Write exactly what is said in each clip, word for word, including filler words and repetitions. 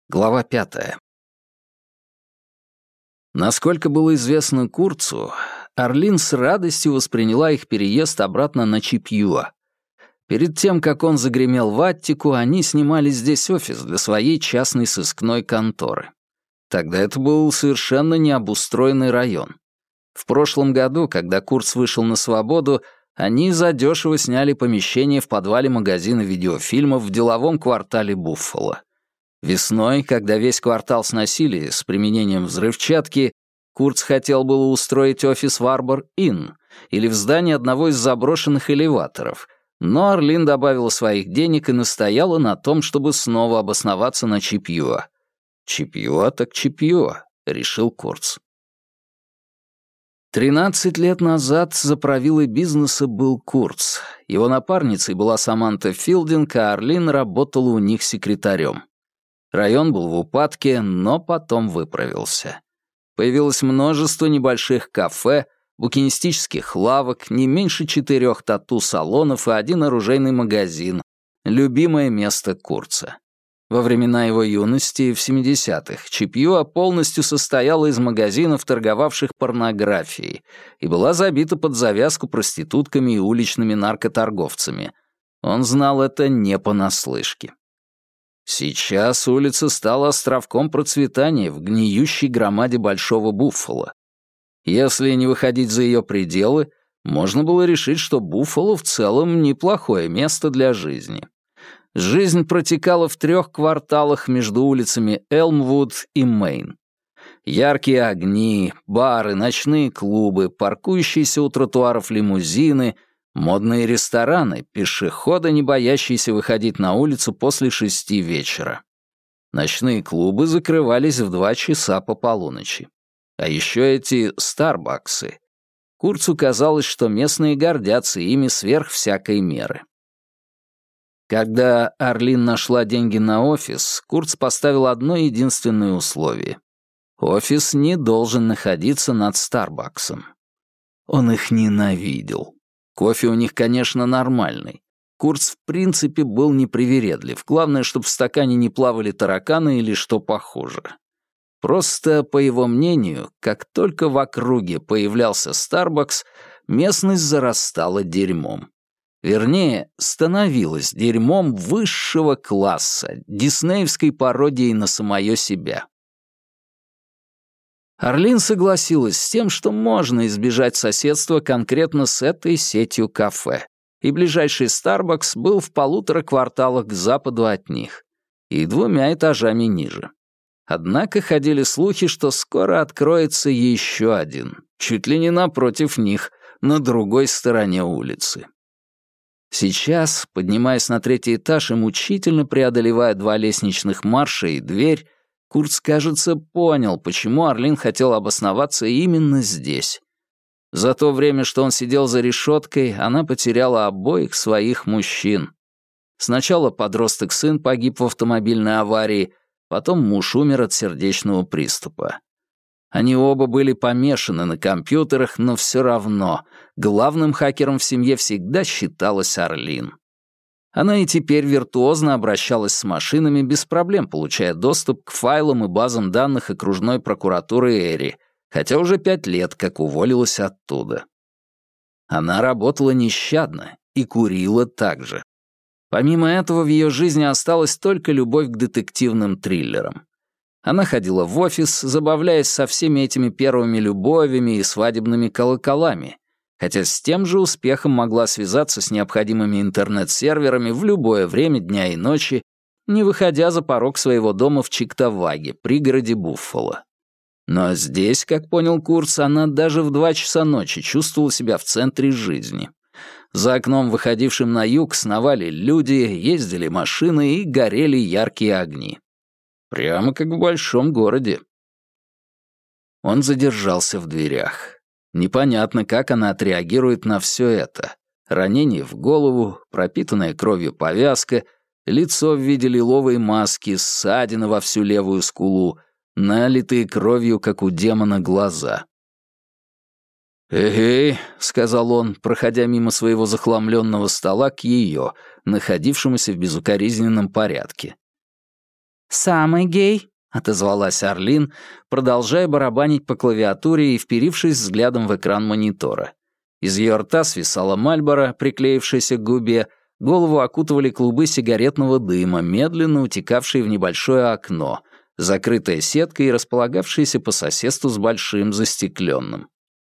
Глава пятая. Насколько было известно Курцу, Арлин с радостью восприняла их переезд обратно на Чипьюа. Перед тем, как он загремел в Аттику, они снимали здесь офис для своей частной сыскной конторы. Тогда это был совершенно необустроенный район. В прошлом году, когда Курц вышел на свободу, они задешево сняли помещение в подвале магазина видеофильмов в деловом квартале Буффало. Весной, когда весь квартал сносили с применением взрывчатки, Курц хотел было устроить офис в Арбор-Инн или в здании одного из заброшенных элеваторов, но Арлин добавила своих денег и настояла на том, чтобы снова обосноваться на Чипьюа. «Чипьюа так Чипьюа», — решил Курц. Тринадцать лет назад за правилой бизнеса был Курц. Его напарницей была Саманта Филдинг, а Арлин работала у них секретарем. Район был в упадке, но потом выправился. Появилось множество небольших кафе, букинистических лавок, не меньше четырех тату-салонов и один оружейный магазин, любимое место Курца. Во времена его юности, в семидесятых, Чипьюа полностью состояла из магазинов, торговавших порнографией, и была забита под завязку проститутками и уличными наркоторговцами. Он знал это не понаслышке. Сейчас улица стала островком процветания в гниющей громаде Большого Буффало. Если не выходить за ее пределы, можно было решить, что Буффало в целом неплохое место для жизни. Жизнь протекала в трех кварталах между улицами Элмвуд и Мейн. Яркие огни, бары, ночные клубы, паркующиеся у тротуаров лимузины, модные рестораны, пешеходы, не боящиеся выходить на улицу после шести вечера. Ночные клубы закрывались в два часа по полуночи. А еще эти «Старбаксы». Курцу казалось, что местные гордятся ими сверх всякой меры. Когда Арлин нашла деньги на офис, Курц поставил одно единственное условие. Офис не должен находиться над «Старбаксом». Он их ненавидел. Кофе у них, конечно, нормальный. Курц в принципе был непривередлив. Главное, чтобы в стакане не плавали тараканы или что похуже. Просто, по его мнению, как только в округе появлялся Starbucks, местность зарастала дерьмом. Вернее, становилась дерьмом высшего класса, диснеевской пародией на самое себя. Арлин согласилась с тем, что можно избежать соседства конкретно с этой сетью кафе, и ближайший Starbucks был в полутора кварталах к западу от них и двумя этажами ниже. Однако ходили слухи, что скоро откроется еще один, чуть ли не напротив них, на другой стороне улицы. Сейчас, поднимаясь на третий этаж и мучительно преодолевая два лестничных марша и дверь, Курц, кажется, понял, почему Арлин хотел обосноваться именно здесь. За то время, что он сидел за решеткой, она потеряла обоих своих мужчин. Сначала подросток-сын погиб в автомобильной аварии, потом муж умер от сердечного приступа. Они оба были помешаны на компьютерах, но все равно главным хакером в семье всегда считалась Арлин. Она и теперь виртуозно обращалась с машинами, без проблем получая доступ к файлам и базам данных окружной прокуратуры Эри, хотя уже пять лет как уволилась оттуда. Она работала нещадно и курила также. Помимо этого, в ее жизни осталась только любовь к детективным триллерам. Она ходила в офис, забавляясь со всеми этими первыми любовями и свадебными колоколами, хотя с тем же успехом могла связаться с необходимыми интернет-серверами в любое время дня и ночи, не выходя за порог своего дома в Чиктаваге, пригороде Буффало. Но здесь, как понял Курц, она даже в два часа ночи чувствовала себя в центре жизни. За окном, выходившим на юг, сновали люди, ездили машины и горели яркие огни. Прямо как в большом городе. Он задержался в дверях. Непонятно, как она отреагирует на все это. Ранение в голову, пропитанная кровью повязка, лицо в виде лиловой маски, ссадина во всю левую скулу, налитые кровью, как у демона, глаза. «Эй-эй», — сказал он, проходя мимо своего захламленного стола к ее, находившемуся в безукоризненном порядке. «Самый гей», — отозвалась Арлин, продолжая барабанить по клавиатуре и вперившись взглядом в экран монитора. Из ее рта свисала Мальборо, приклеившаяся к губе, голову окутывали клубы сигаретного дыма, медленно утекавшие в небольшое окно, закрытое сеткой и располагавшееся по соседству с большим застекленным.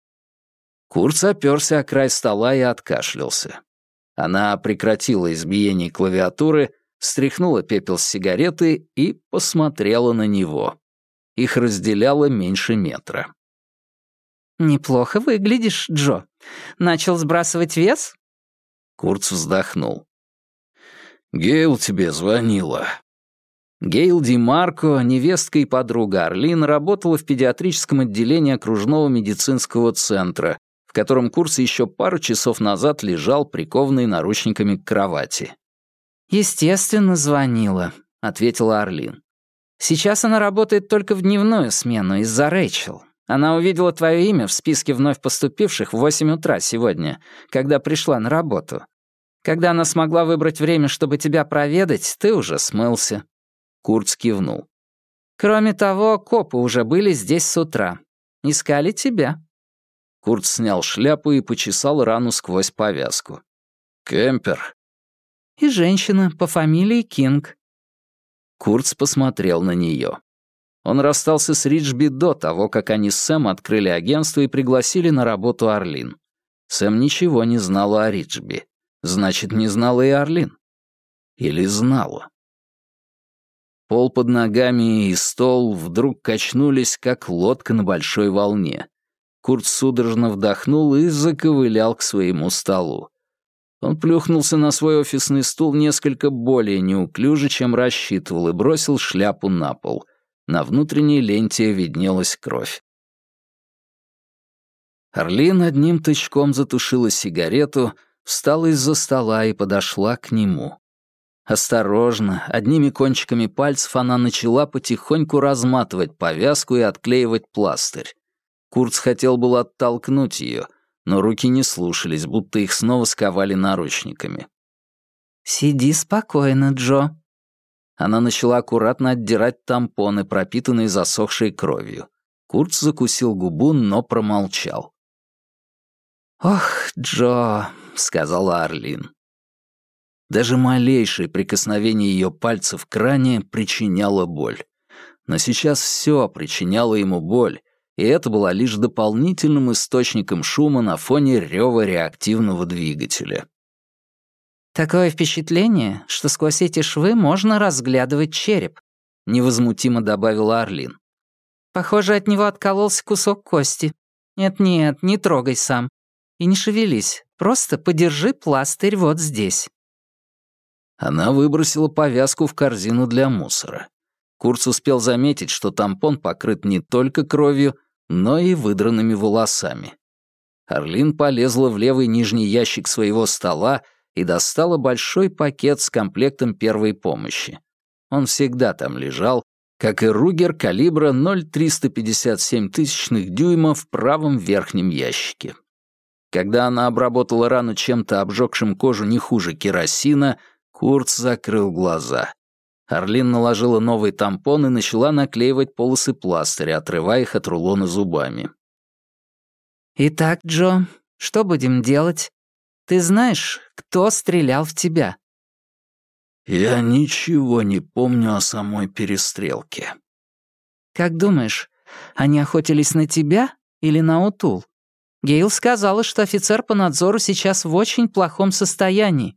Курц оперся о край стола и откашлялся. Она прекратила избиение клавиатуры, стряхнула пепел с сигареты и посмотрела на него. Их разделяло меньше метра. «Неплохо выглядишь, Джо. Начал сбрасывать вес?» Курц вздохнул. «Гейл тебе звонила». Гейл Ди Марко, невестка и подруга Арлин, работала в педиатрическом отделении окружного медицинского центра, в котором Курц еще пару часов назад лежал, прикованный наручниками к кровати. «Естественно, звонила», — ответила Арлин. «Сейчас она работает только в дневную смену из-за Рэйчел. Она увидела твое имя в списке вновь поступивших в восемь утра сегодня, когда пришла на работу. Когда она смогла выбрать время, чтобы тебя проведать, ты уже смылся». Курц кивнул. «Кроме того, копы уже были здесь с утра. Искали тебя». Курц снял шляпу и почесал рану сквозь повязку. «Кемпер». «И женщина по фамилии Кинг». Курц посмотрел на нее. Он расстался с Риджби до того, как они с Сэм открыли агентство и пригласили на работу Арлин. Сэм ничего не знала о Риджби. Значит, не знала и Арлин. Или знала. Пол под ногами и стол вдруг качнулись, как лодка на большой волне. Курт судорожно вдохнул и заковылял к своему столу. Он плюхнулся на свой офисный стул несколько более неуклюже, чем рассчитывал, и бросил шляпу на пол. На внутренней ленте виднелась кровь. Арлин одним тычком затушила сигарету, встала из-за стола и подошла к нему. Осторожно, одними кончиками пальцев она начала потихоньку разматывать повязку и отклеивать пластырь. Курц хотел было оттолкнуть ее, но руки не слушались, будто их снова сковали наручниками. «Сиди спокойно, Джо». Она начала аккуратно отдирать тампоны, пропитанные засохшей кровью. Курц закусил губу, но промолчал. «Ох, Джо», — сказала Арлин. Даже малейшее прикосновение ее пальцев к ране причиняло боль. Но сейчас все причиняло ему боль, и это было лишь дополнительным источником шума на фоне рева реактивного двигателя. «Такое впечатление, что сквозь эти швы можно разглядывать череп», — невозмутимо добавила Арлин. «Похоже, от него откололся кусок кости. Нет-нет, не трогай сам. И не шевелись, просто подержи пластырь вот здесь». Она выбросила повязку в корзину для мусора. Курц успел заметить, что тампон покрыт не только кровью, но и выдранными волосами. Арлин полезла в левый нижний ящик своего стола и достала большой пакет с комплектом первой помощи. Он всегда там лежал, как и Ругер калибра ноль целых триста пятьдесят семь тысячных дюйма в правом верхнем ящике. Когда она обработала рану чем-то, обжегшим кожу не хуже керосина, Курц закрыл глаза. Арлин наложила новый тампон и начала наклеивать полосы пластыря, отрывая их от рулона зубами. «Итак, Джо, что будем делать? Ты знаешь, кто стрелял в тебя?» «Я ничего не помню о самой перестрелке». «Как думаешь, они охотились на тебя или на Утул? Гейл сказала, что офицер по надзору сейчас в очень плохом состоянии».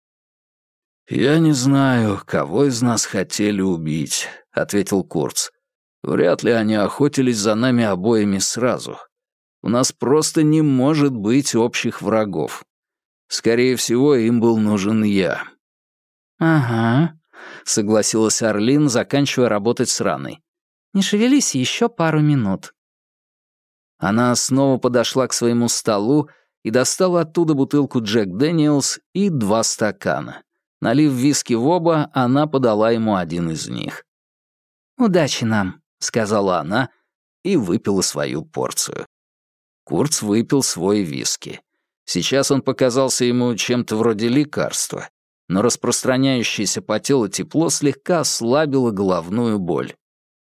«Я не знаю, кого из нас хотели убить», — ответил Курц. «Вряд ли они охотились за нами обоими сразу. У нас просто не может быть общих врагов. Скорее всего, им был нужен я». «Ага», — согласилась Арлин, заканчивая работать с раной. «Не шевелись еще пару минут». Она снова подошла к своему столу и достала оттуда бутылку Джек Дэниелс и два стакана. Налив виски в оба, она подала ему один из них. «Удачи нам», — сказала она и выпила свою порцию. Курц выпил свой виски. Сейчас он показался ему чем-то вроде лекарства. но распространяющееся по телу тепло слегка ослабило головную боль.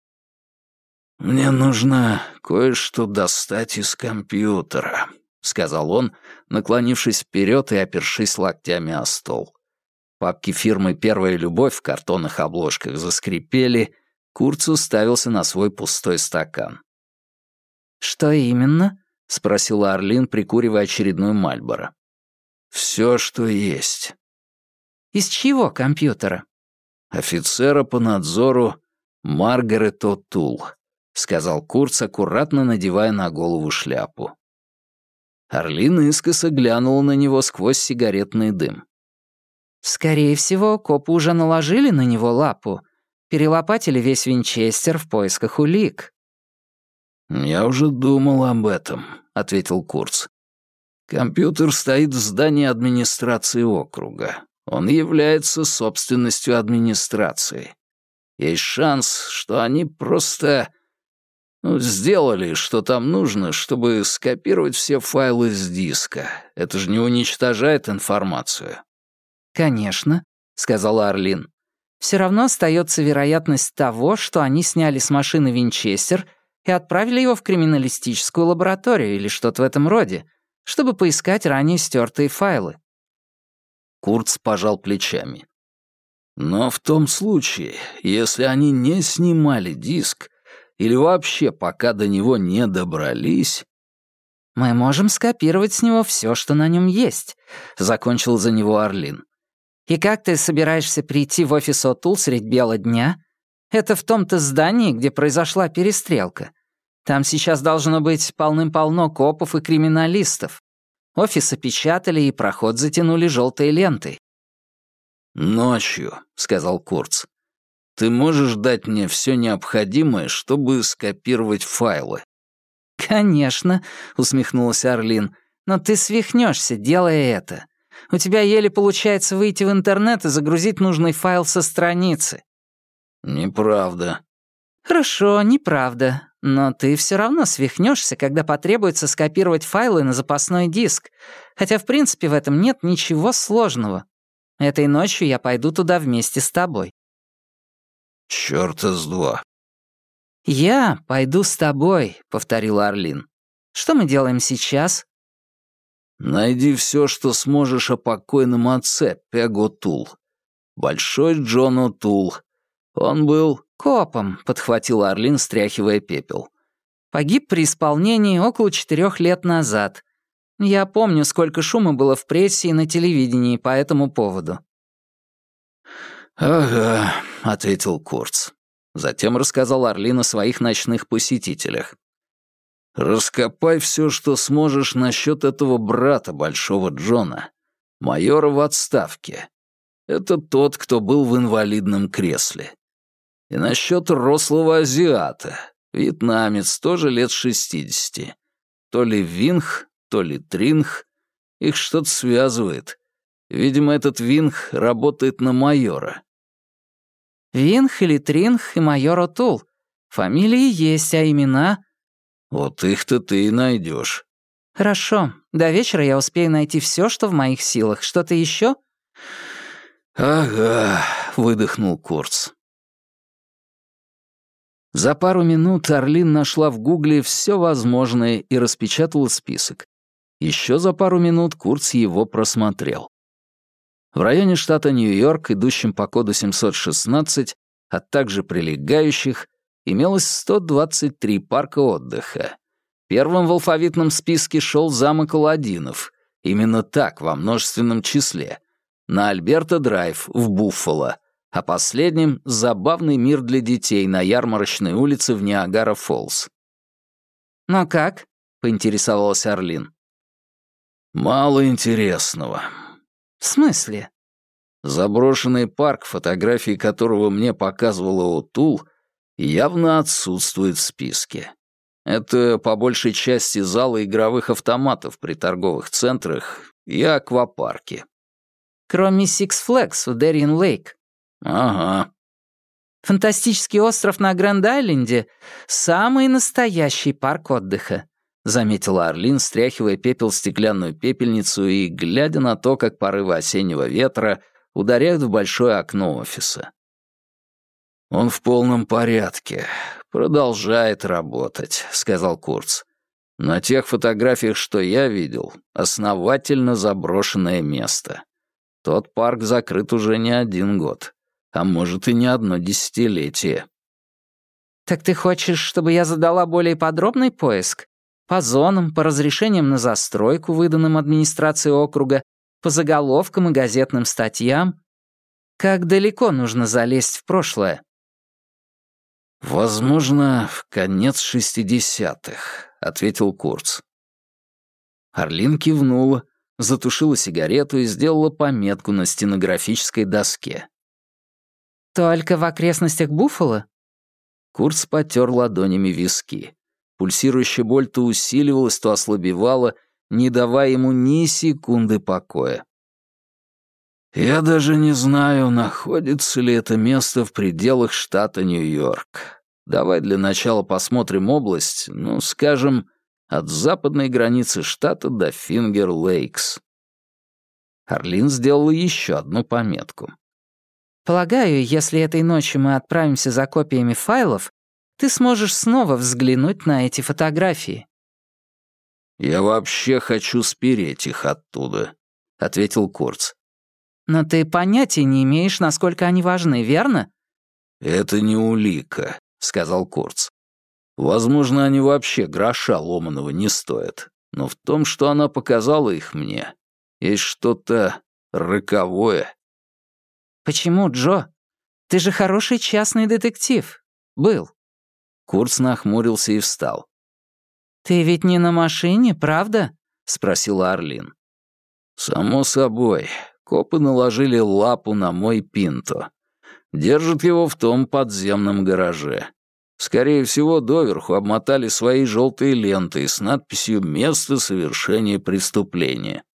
«Мне нужно кое-что достать из компьютера», — сказал он, наклонившись вперед и опершись локтями о стол. Папки фирмы «Первая любовь» в картонных обложках заскрипели, Курц уставился на свой пустой стакан. «Что именно?» — спросила Арлин, прикуривая очередную Мальборо. «Все, что есть». «Из чьего компьютера?» «Офицера по надзору Маргарет О'Тул», — сказал Курц, аккуратно надевая на голову шляпу. Арлин искоса глянула на него сквозь сигаретный дым. «Скорее всего, копы уже наложили на него лапу, перелопатили весь Винчестер в поисках улик». «Я уже думал об этом», — ответил Курц. «Компьютер стоит в здании администрации округа. Он является собственностью администрации. Есть шанс, что они просто... Ну, сделали, что там нужно, чтобы скопировать все файлы с диска. Это же не уничтожает информацию». «Конечно», — сказала Арлин. «Все равно остается вероятность того, что они сняли с машины Винчестер и отправили его в криминалистическую лабораторию или что-то в этом роде, чтобы поискать ранее стертые файлы». Курц пожал плечами. «Но в том случае, если они не снимали диск, или вообще пока до него не добрались...» «Мы можем скопировать с него все, что на нем есть», — закончил за него Арлин. «И как ты собираешься прийти в офис О'Тул средь бела дня? Это в том-то здании, где произошла перестрелка. Там сейчас должно быть полным-полно копов и криминалистов. Офис опечатали и проход затянули желтой лентой». «Ночью», — сказал Курц. «Ты можешь дать мне все необходимое, чтобы скопировать файлы?» «Конечно», — усмехнулась Арлин. «Но ты свихнешься, делая это. У тебя еле получается выйти в интернет и загрузить нужный файл со страницы». «Неправда». «Хорошо, неправда. Но ты все равно свихнешься, когда потребуется скопировать файлы на запасной диск. Хотя, в принципе, в этом нет ничего сложного. Этой ночью я пойду туда вместе с тобой». «Чёрта с два». «Я пойду с тобой», — повторила Арлин. «Что мы делаем сейчас?» «Найди все, что сможешь о покойном отце, Пег О'Тул. Большой Джон О'Тул. Он был...» «Копом», — подхватила Арлин, стряхивая пепел. «Погиб при исполнении около четырех лет назад. Я помню, сколько шума было в прессе и на телевидении по этому поводу». «Ага», — ответил Курц. Затем рассказал Арлин о своих ночных посетителях. «Раскопай все, что сможешь насчет этого брата Большого Джона, майора в отставке. Это тот, кто был в инвалидном кресле. И насчет рослого азиата, вьетнамец, тоже лет шестидесяти. То ли Винг, то ли Тринг. Их что-то связывает. Видимо, этот Винг работает на майора». «Винг или Тринг и майор О'Тул. Фамилии есть, а имена...» «Вот их-то ты и найдешь». «Хорошо. До вечера я успею найти все, что в моих силах. Что-то еще?» «Ага», — выдохнул Курц. За пару минут Арлин нашла в Гугле все возможное и распечатала список. Еще за пару минут Курц его просмотрел. В районе штата Нью-Йорк, идущем по коду семьсот шестнадцать, а также прилегающих, имелось сто двадцать три парка отдыха. Первым в алфавитном списке шел замок Аладдинов, именно так, во множественном числе, на Альберта-драйв в Буффало, а последним — забавный мир для детей на Ярмарочной улице в Ниагара-Фоллс. «Ну как?» — поинтересовалась Арлин. «Мало интересного». «В смысле?» «Заброшенный парк, фотографии которого мне показывала О'Тул, явно отсутствует в списке. Это по большей части залы игровых автоматов при торговых центрах и аквапарке». «Кроме Six Flags в Дерриен-Лейк?» «Ага». «Фантастический остров на Гранд-Айленде — самый настоящий парк отдыха», — заметила Арлин, стряхивая пепел в стеклянную пепельницу и глядя на то, как порывы осеннего ветра ударяют в большое окно офиса. «Он в полном порядке. Продолжает работать», — сказал Курц. «На тех фотографиях, что я видел, основательно заброшенное место. Тот парк закрыт уже не один год, а может и не одно десятилетие». «Так ты хочешь, чтобы я задала более подробный поиск? По зонам, по разрешениям на застройку, выданным администрацией округа, по заголовкам и газетным статьям? Как далеко нужно залезть в прошлое?» «Возможно, в конец шестидесятых», — ответил Курц. Арлин кивнула, затушила сигарету и сделала пометку на стенографической доске. «Только в окрестностях Буффало?» Курц потер ладонями виски. Пульсирующая боль то усиливалась, то ослабевала, не давая ему ни секунды покоя. «Я даже не знаю, находится ли это место в пределах штата Нью-Йорк. Давай для начала посмотрим область, ну, скажем, от западной границы штата до Фингер-Лейкс». Арлин сделала еще одну пометку. «Полагаю, если этой ночью мы отправимся за копиями файлов, ты сможешь снова взглянуть на эти фотографии». «Я вообще хочу спереть их оттуда», — ответил Курц. «Но ты понятия не имеешь, насколько они важны, верно?» «Это не улика», — сказал Курц. «Возможно, они вообще гроша ломаного не стоят. Но в том, что она показала их мне, есть что-то роковое». «Почему, Джо? Ты же хороший частный детектив. Был». Курц нахмурился и встал. «Ты ведь не на машине, правда?» — спросила Арлин. «Само собой. Копы наложили лапу на мой Пинто. Держат его в том подземном гараже. Скорее всего, доверху обмотали свои желтые ленты с надписью «Место совершения преступления».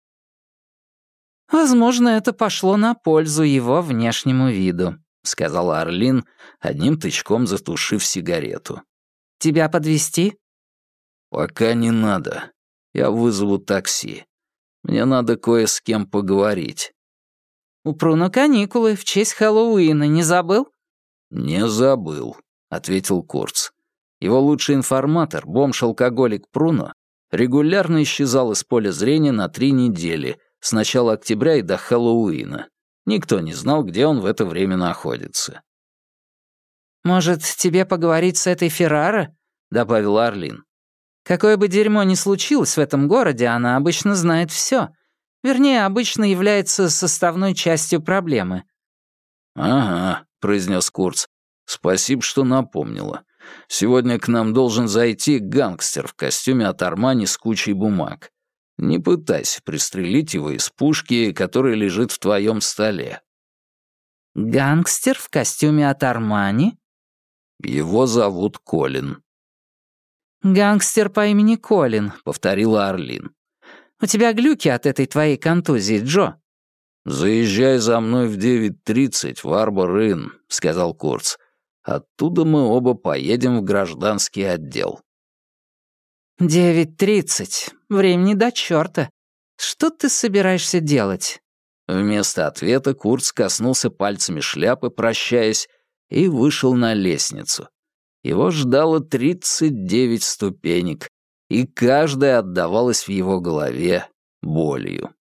«Возможно, это пошло на пользу его внешнему виду», — сказала Арлин, одним тычком затушив сигарету. «Тебя подвезти?» «Пока не надо. Я вызову такси. Мне надо кое с кем поговорить». «У Пруно каникулы в честь Хэллоуина, не забыл?» «Не забыл», — ответил Курц. Его лучший информатор, бомж-алкоголик Пруно, регулярно исчезал из поля зрения на три недели, с начала октября и до Хэллоуина. Никто не знал, где он в это время находится. «Может, тебе поговорить с этой Феррара?» — добавила Арлин. «Какое бы дерьмо ни случилось в этом городе, она обычно знает все. Вернее, обычно является составной частью проблемы». «Ага», — произнес Курц. «Спасибо, что напомнила. Сегодня к нам должен зайти гангстер в костюме от Армани с кучей бумаг. Не пытайся пристрелить его из пушки, которая лежит в твоем столе». «Гангстер в костюме от Армани?» «Его зовут Колин». «Гангстер по имени Колин», — повторила Арлин. «У тебя глюки от этой твоей контузии, Джо». «Заезжай за мной в девять тридцать в Арбор-Инн», — сказал Курц. «Оттуда мы оба поедем в гражданский отдел». «Девять тридцать. Времени до чёрта. Что ты собираешься делать?» Вместо ответа Курц коснулся пальцами шляпы, прощаясь, и вышел на лестницу. Его ждало тридцать девять ступенек, и каждая отдавалась в его голове болью.